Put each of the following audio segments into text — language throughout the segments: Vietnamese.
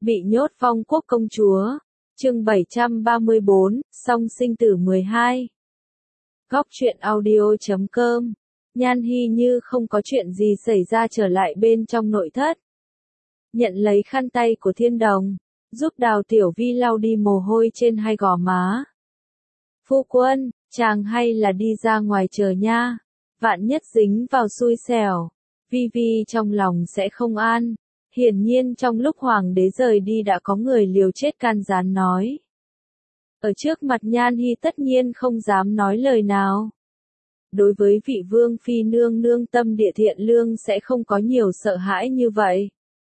Bị nhốt Phong Quốc công chúa. Chương 734, song sinh tử 12. Góc truyện audio.com. Nhan Hi như không có chuyện gì xảy ra trở lại bên trong nội thất. Nhận lấy khăn tay của Thiên Đồng, giúp Đào Tiểu Vi lau đi mồ hôi trên hai gò má. Phu quân, chàng hay là đi ra ngoài chờ nha. Vạn nhất dính vào xui xẻo, Vi Vi trong lòng sẽ không an. Hiển nhiên trong lúc hoàng đế rời đi đã có người liều chết can gián nói. Ở trước mặt Nhan Hi tất nhiên không dám nói lời nào. Đối với vị vương phi nương nương tâm địa thiện lương sẽ không có nhiều sợ hãi như vậy.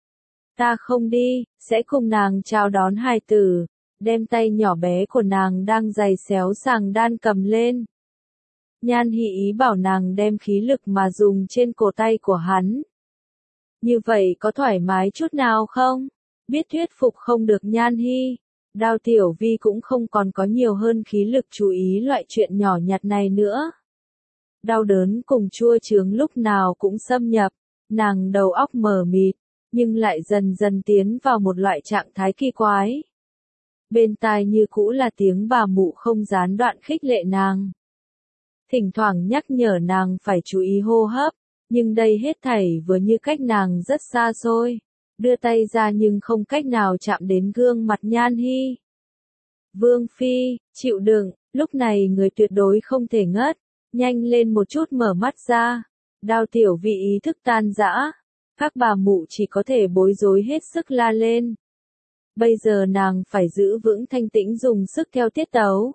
Ta không đi, sẽ cùng nàng chào đón hài tử, đem tay nhỏ bé của nàng đang giày xéo sàng đan cầm lên. Nhan Hi ý bảo nàng đem khí lực mà dùng trên cổ tay của hắn. Như vậy có thoải mái chút nào không? Biết thuyết phục không được Nhan Hi, Đào Tiểu Vi cũng không còn có nhiều hơn khí lực chú ý loại chuyện nhỏ nhặt này nữa. Đau đớn cùng chua chướng lúc nào cũng xâm nhập, nàng đầu óc mờ mịt, nhưng lại dần dần tiến vào một loại trạng thái kỳ quái. Bên tai như cũ là tiếng bà mụ không gián đoạn khích lệ nàng. Thỉnh thoảng nhắc nhở nàng phải chú ý hô hấp, nhưng đây hết thảy vừa như cách nàng rất xa xôi, đưa tay ra nhưng không cách nào chạm đến gương mặt Nhan Hi. Vương phi, chịu đựng, lúc này người tuyệt đối không thể ngất, nhanh lên một chút mở mắt ra. Đào Tiểu Vi ý thức tan rã, các bà mụ chỉ có thể bối rối hết sức la lên. Bây giờ nàng phải giữ vững thanh tĩnh dùng sức theo tiết tấu.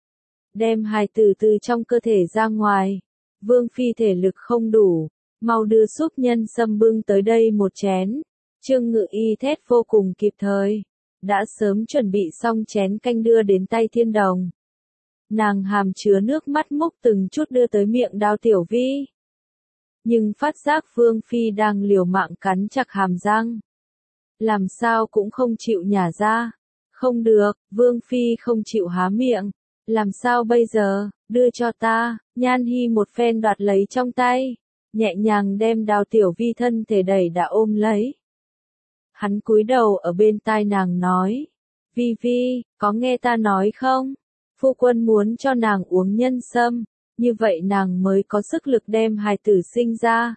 Đem hài tử từ trong cơ thể ra ngoài. Vương phi thể lực không đủ, mau đưa súp nhân sâm bưng tới đây một chén. Trương Ngự Y thét vô cùng kịp thời, đã sớm chuẩn bị xong chén canh đưa đến tay Thiên Đồng. Nàng hàm chứa nước mắt múc từng chút đưa tới miệng Đào Tiểu Vi. Nhưng phát giác Vương phi đang liều mạng cắn chặt hàm răng, làm sao cũng không chịu nhả ra. Không được, Vương phi không chịu há miệng. Làm sao bây giờ, đưa cho ta. Nhan Hi một phen đoạt lấy trong tay, nhẹ nhàng đem Đào Tiểu Vi thân thể đẩy đã ôm lấy. Hắn cúi đầu ở bên tai nàng nói, Vi Vi, có nghe ta nói không? Phu quân muốn cho nàng uống nhân sâm, như vậy nàng mới có sức lực đem hài tử sinh ra.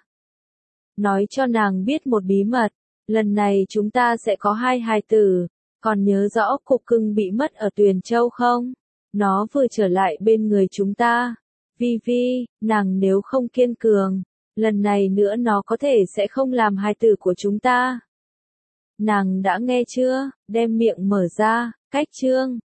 Nói cho nàng biết một bí mật, lần này chúng ta sẽ có 2 hài tử, còn nhớ rõ cục cưng bị mất ở Tuyền Châu không? Nó vừa trở lại bên người chúng ta. Vi Vi, nàng nếu không kiên cường, lần này nữa nó có thể sẽ không làm hài tử của chúng ta. Nàng đã nghe chưa? Đem miệng mở ra, cách chương.